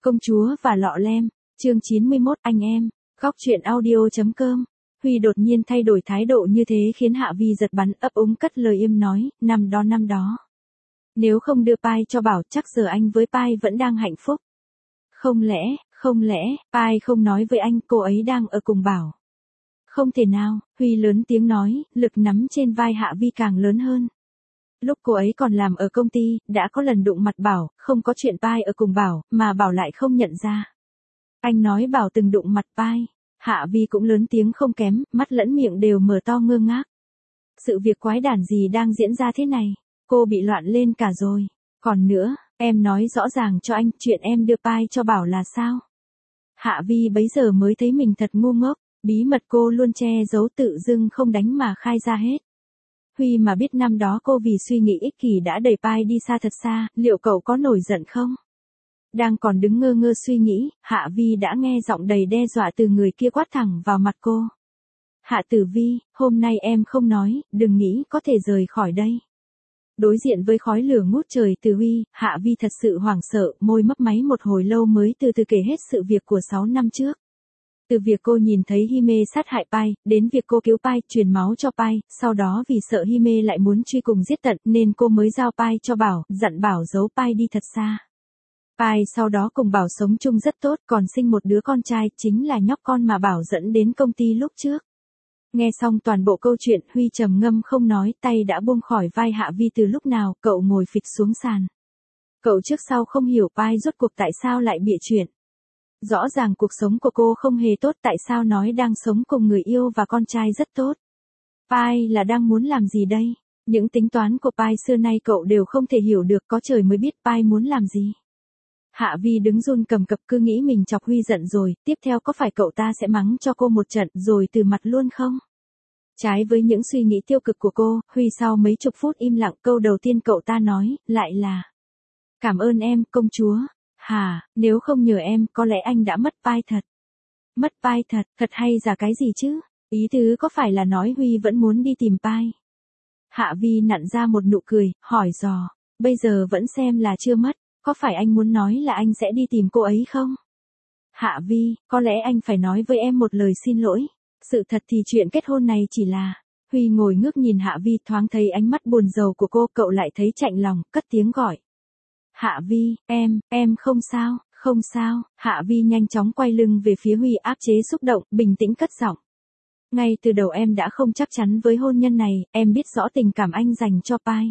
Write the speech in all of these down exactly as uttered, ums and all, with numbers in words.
Công chúa và lọ lem, chương chín mươi mốt, anh em, góc truyện audio.com. Huy đột nhiên thay đổi thái độ như thế khiến Hạ Vi giật bắn, ấp úng cất lời im nói, năm đó năm đó. Nếu không đưa Pai cho Bảo chắc giờ anh với Pai vẫn đang hạnh phúc. Không lẽ, không lẽ, Pai không nói với anh cô ấy đang ở cùng Bảo. Không thể nào, Huy lớn tiếng nói, lực nắm trên vai Hạ Vi càng lớn hơn. Lúc cô ấy còn làm ở công ty, đã có lần đụng mặt Bảo, không có chuyện Pai ở cùng Bảo, mà Bảo lại không nhận ra. Anh nói Bảo từng đụng mặt Pai. Hạ Vi cũng lớn tiếng không kém, mắt lẫn miệng đều mở to ngơ ngác. Sự việc quái đản gì đang diễn ra thế này? Cô bị loạn lên cả rồi. Còn nữa, em nói rõ ràng cho anh, chuyện em đưa Pai cho Bảo là sao? Hạ Vi bấy giờ mới thấy mình thật ngu ngốc, bí mật cô luôn che giấu tự dưng không đánh mà khai ra hết. Huy mà biết năm đó cô vì suy nghĩ ích kỷ đã đẩy Pai đi xa thật xa, liệu cậu có nổi giận không? Đang còn đứng ngơ ngơ suy nghĩ, Hạ Vi đã nghe giọng đầy đe dọa từ người kia quát thẳng vào mặt cô. Hạ Tử Vi, hôm nay em không nói, đừng nghĩ có thể rời khỏi đây. Đối diện với khói lửa ngút trời từ Huy, Hạ Vi thật sự hoảng sợ, môi mấp máy một hồi lâu mới từ từ kể hết sự việc của sáu năm trước. Từ việc cô nhìn thấy Hime sát hại Pai, đến việc cô cứu Pai, truyền máu cho Pai, sau đó vì sợ Hime lại muốn truy cùng giết tận nên cô mới giao Pai cho Bảo, dặn Bảo giấu Pai đi thật xa. Pai sau đó cùng Bảo sống chung rất tốt, còn sinh một đứa con trai, chính là nhóc con mà Bảo dẫn đến công ty lúc trước. Nghe xong toàn bộ câu chuyện, Huy trầm ngâm không nói, tay đã buông khỏi vai Hạ Vi từ lúc nào, cậu ngồi phịch xuống sàn. Cậu trước sau không hiểu Pai rốt cuộc tại sao lại bịa chuyện. Rõ ràng cuộc sống của cô không hề tốt, tại sao nói đang sống cùng người yêu và con trai rất tốt. Pai là đang muốn làm gì đây? Những tính toán của Pai xưa nay cậu đều không thể hiểu được, có trời mới biết Pai muốn làm gì. Hạ Vi đứng run cầm cập cứ nghĩ mình chọc Huy giận rồi, tiếp theo có phải cậu ta sẽ mắng cho cô một trận rồi từ mặt luôn không? Trái với những suy nghĩ tiêu cực của cô, Huy sau mấy chục phút im lặng câu đầu tiên cậu ta nói, lại là cảm ơn em, công chúa. Hả, nếu không nhờ em, có lẽ anh đã mất Pai thật. Mất Pai thật, thật hay giả cái gì chứ? Ý tứ có phải là nói Huy vẫn muốn đi tìm Pai? Hạ Vi nặn ra một nụ cười, hỏi dò, bây giờ vẫn xem là chưa mất, có phải anh muốn nói là anh sẽ đi tìm cô ấy không? Hạ Vi, có lẽ anh phải nói với em một lời xin lỗi. Sự thật thì chuyện kết hôn này chỉ là... Huy ngồi ngước nhìn Hạ Vi, thoáng thấy ánh mắt buồn rầu của cô, cậu lại thấy chạnh lòng, cất tiếng gọi. Hạ Vi, em, em không sao, không sao. Hạ Vi nhanh chóng quay lưng về phía Huy, áp chế xúc động, bình tĩnh cất giọng. Ngay từ đầu em đã không chắc chắn với hôn nhân này, em biết rõ tình cảm anh dành cho Pai.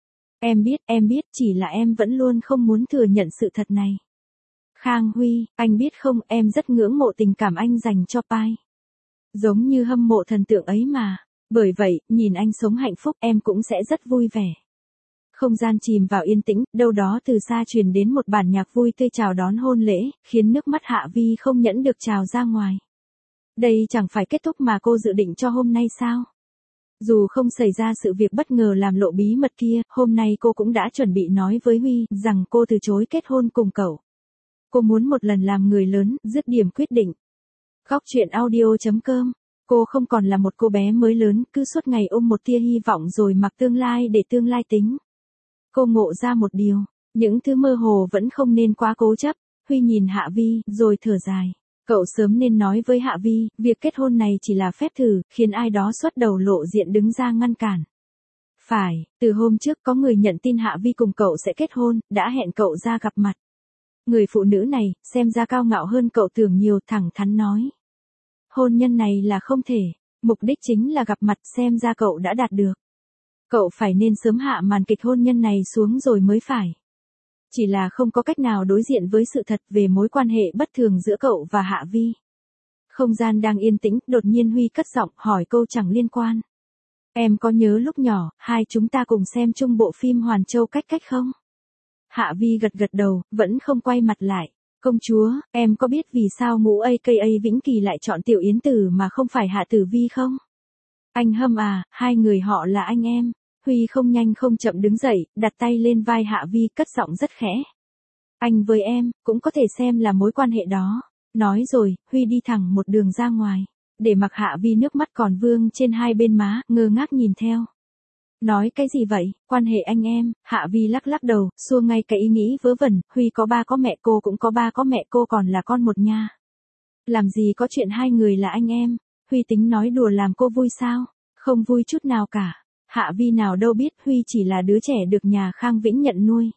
Em biết, em biết, chỉ là em vẫn luôn không muốn thừa nhận sự thật này. Khang Huy, anh biết không, em rất ngưỡng mộ tình cảm anh dành cho Pai. Giống như hâm mộ thần tượng ấy mà. Bởi vậy, nhìn anh sống hạnh phúc em cũng sẽ rất vui vẻ. Không gian chìm vào yên tĩnh, đâu đó từ xa truyền đến một bản nhạc vui tươi chào đón hôn lễ, khiến nước mắt Hạ Vi không nhẫn được trào ra ngoài. Đây chẳng phải kết thúc mà cô dự định cho hôm nay sao? Dù không xảy ra sự việc bất ngờ làm lộ bí mật kia, hôm nay cô cũng đã chuẩn bị nói với Huy rằng cô từ chối kết hôn cùng cậu. Cô muốn một lần làm người lớn, dứt điểm quyết định. Góc truyện audio.com. Cô không còn là một cô bé mới lớn, cứ suốt ngày ôm một tia hy vọng rồi mặc tương lai để tương lai tính. Cô ngộ ra một điều, những thứ mơ hồ vẫn không nên quá cố chấp. Huy nhìn Hạ Vi, rồi thở dài. Cậu sớm nên nói với Hạ Vi, việc kết hôn này chỉ là phép thử, khiến ai đó xuất đầu lộ diện đứng ra ngăn cản. Phải, từ hôm trước có người nhận tin Hạ Vi cùng cậu sẽ kết hôn, đã hẹn cậu ra gặp mặt. Người phụ nữ này, xem ra cao ngạo hơn cậu tưởng nhiều, thẳng thắn nói. Hôn nhân này là không thể, mục đích chính là gặp mặt, xem ra cậu đã đạt được. Cậu phải nên sớm hạ màn kịch hôn nhân này xuống rồi mới phải. Chỉ là không có cách nào đối diện với sự thật về mối quan hệ bất thường giữa cậu và Hạ Vi. Không gian đang yên tĩnh, đột nhiên Huy cất giọng hỏi câu chẳng liên quan. Em có nhớ lúc nhỏ, hai chúng ta cùng xem chung bộ phim Hoàn Châu Cách Cách không? Hạ Vi gật gật đầu, vẫn không quay mặt lại. Công chúa, em có biết vì sao ngũ a ca a Vĩnh Kỳ lại chọn Tiểu Yến Tử mà không phải Hạ Tử Vi không? Anh Hâm à, hai người họ là anh em. Huy không nhanh không chậm đứng dậy, đặt tay lên vai Hạ Vi, cất giọng rất khẽ. Anh với em, cũng có thể xem là mối quan hệ đó. Nói rồi, Huy đi thẳng một đường ra ngoài. Để mặc Hạ Vi nước mắt còn vương trên hai bên má, ngơ ngác nhìn theo. Nói cái gì vậy, quan hệ anh em, Hạ Vi lắc lắc đầu, xua ngay cái ý nghĩ vớ vẩn, Huy có ba có mẹ cô cũng có ba có mẹ cô còn là con một nha. Làm gì có chuyện hai người là anh em, Huy tính nói đùa làm cô vui sao, không vui chút nào cả. Hạ Vi nào đâu biết Huy chỉ là đứa trẻ được nhà Khang Vĩnh nhận nuôi.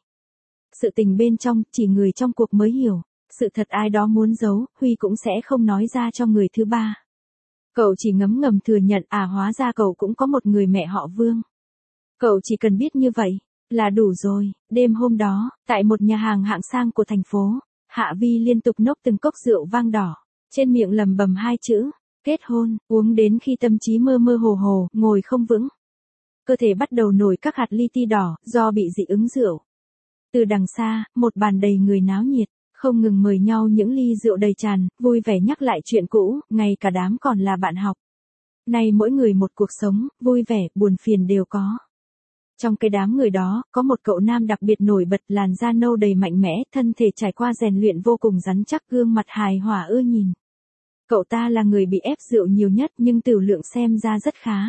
Sự tình bên trong, chỉ người trong cuộc mới hiểu, sự thật ai đó muốn giấu, Huy cũng sẽ không nói ra cho người thứ ba. Cậu chỉ ngấm ngầm thừa nhận à hóa ra cậu cũng có một người mẹ họ Vương. Cậu chỉ cần biết như vậy, là đủ rồi. Đêm hôm đó, tại một nhà hàng hạng sang của thành phố, Hạ Vi liên tục nốc từng cốc rượu vang đỏ, trên miệng lầm bầm hai chữ, kết hôn, uống đến khi tâm trí mơ mơ hồ hồ, ngồi không vững. Cơ thể bắt đầu nổi các hạt li ti đỏ, do bị dị ứng rượu. Từ đằng xa, một bàn đầy người náo nhiệt, không ngừng mời nhau những ly rượu đầy tràn, vui vẻ nhắc lại chuyện cũ, ngay cả đám còn là bạn học. Nay mỗi người một cuộc sống, vui vẻ, buồn phiền đều có. Trong cái đám người đó, có một cậu nam đặc biệt nổi bật, làn da nâu đầy mạnh mẽ, thân thể trải qua rèn luyện vô cùng rắn chắc, gương mặt hài hòa ưa nhìn. Cậu ta là người bị ép rượu nhiều nhất nhưng tửu lượng xem ra rất khá.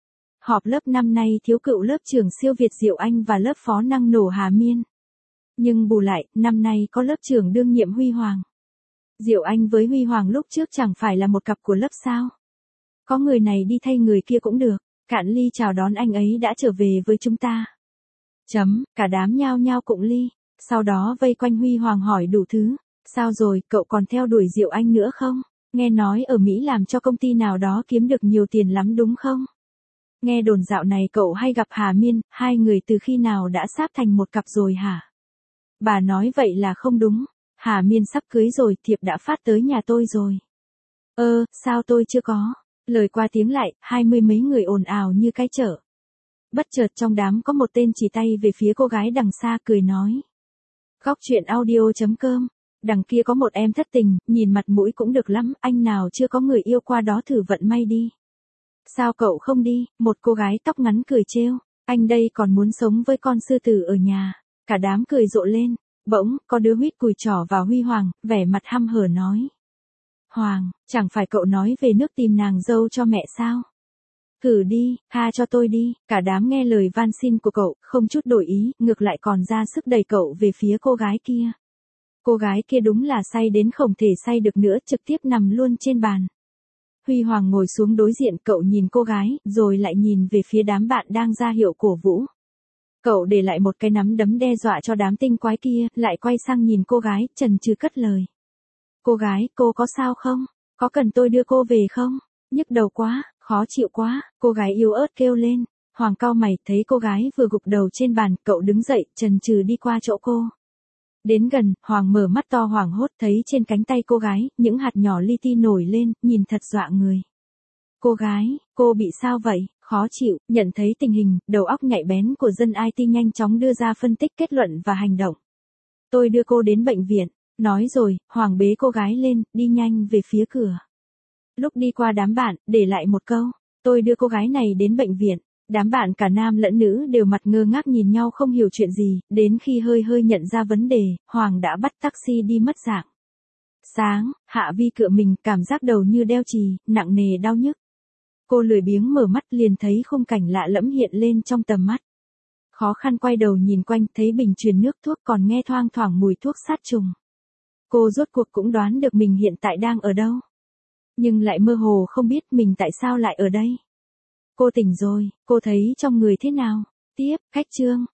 Họp lớp năm nay thiếu cựu lớp trưởng siêu Việt Diệu Anh và lớp phó năng nổ Hà Miên. Nhưng bù lại, năm nay có lớp trưởng đương nhiệm Huy Hoàng. Diệu Anh với Huy Hoàng lúc trước chẳng phải là một cặp của lớp sao. Có người này đi thay người kia cũng được, cạn ly chào đón anh ấy đã trở về với chúng ta. Chấm, cả đám nhao nhao cụng ly, sau đó vây quanh Huy Hoàng hỏi đủ thứ. Sao rồi, cậu còn theo đuổi Diệu Anh nữa không? Nghe nói ở Mỹ làm cho công ty nào đó kiếm được nhiều tiền lắm đúng không? Nghe đồn dạo này cậu hay gặp Hà Miên, hai người từ khi nào đã sáp thành một cặp rồi hả? Bà nói vậy là không đúng, Hà Miên sắp cưới rồi, thiệp đã phát tới nhà tôi rồi. Ơ, sao tôi chưa có? Lời qua tiếng lại, hai mươi mấy người ồn ào như cái chợ. Bất chợt trong đám có một tên chỉ tay về phía cô gái đằng xa cười nói. Góc chuyện audio chấm com, đằng kia có một em thất tình, nhìn mặt mũi cũng được lắm, anh nào chưa có người yêu qua đó thử vận may đi. Sao cậu không đi, một cô gái tóc ngắn cười trêu, anh đây còn muốn sống với con sư tử ở nhà. Cả đám cười rộ lên, bỗng, có đứa huýt cùi trỏ vào Huy Hoàng, vẻ mặt hăm hở nói. Hoàng, chẳng phải cậu nói về nước tìm nàng dâu cho mẹ sao? Thử đi, tha cho tôi đi, cả đám nghe lời van xin của cậu, không chút đổi ý, ngược lại còn ra sức đẩy cậu về phía cô gái kia. Cô gái kia đúng là say đến không thể say được nữa, trực tiếp nằm luôn trên bàn. Huy Hoàng ngồi xuống đối diện, cậu nhìn cô gái, rồi lại nhìn về phía đám bạn đang ra hiệu cổ vũ. Cậu để lại một cái nắm đấm đe dọa cho đám tinh quái kia, lại quay sang nhìn cô gái, chần chừ cất lời. Cô gái, cô có sao không? Có cần tôi đưa cô về không? Nhức đầu quá, khó chịu quá, cô gái yếu ớt kêu lên. Hoàng cau mày, thấy cô gái vừa gục đầu trên bàn, cậu đứng dậy, chần chừ đi qua chỗ cô. Đến gần, Hoàng mở mắt to hoảng hốt, thấy trên cánh tay cô gái, những hạt nhỏ li ti nổi lên, nhìn thật dọa người. Cô gái, cô bị sao vậy? Khó chịu, nhận thấy tình hình, đầu óc nhạy bén của dân i tê nhanh chóng đưa ra phân tích kết luận và hành động. Tôi đưa cô đến bệnh viện, nói rồi, Hoàng bế cô gái lên, đi nhanh về phía cửa. Lúc đi qua đám bạn, để lại một câu, tôi đưa cô gái này đến bệnh viện. Đám bạn cả nam lẫn nữ đều mặt ngơ ngác nhìn nhau không hiểu chuyện gì, đến khi hơi hơi nhận ra vấn đề, Hoàng đã bắt taxi đi mất dạng. Sáng, Hạ Vi cựa mình, cảm giác đầu như đeo chì, nặng nề đau nhức. Cô lười biếng mở mắt liền thấy khung cảnh lạ lẫm hiện lên trong tầm mắt. Khó khăn quay đầu nhìn quanh, thấy bình truyền nước thuốc còn nghe thoang thoảng mùi thuốc sát trùng. Cô rốt cuộc cũng đoán được mình hiện tại đang ở đâu. Nhưng lại mơ hồ không biết mình tại sao lại ở đây. Cô tỉnh rồi, cô thấy trong người thế nào? Tiếp, khách trương,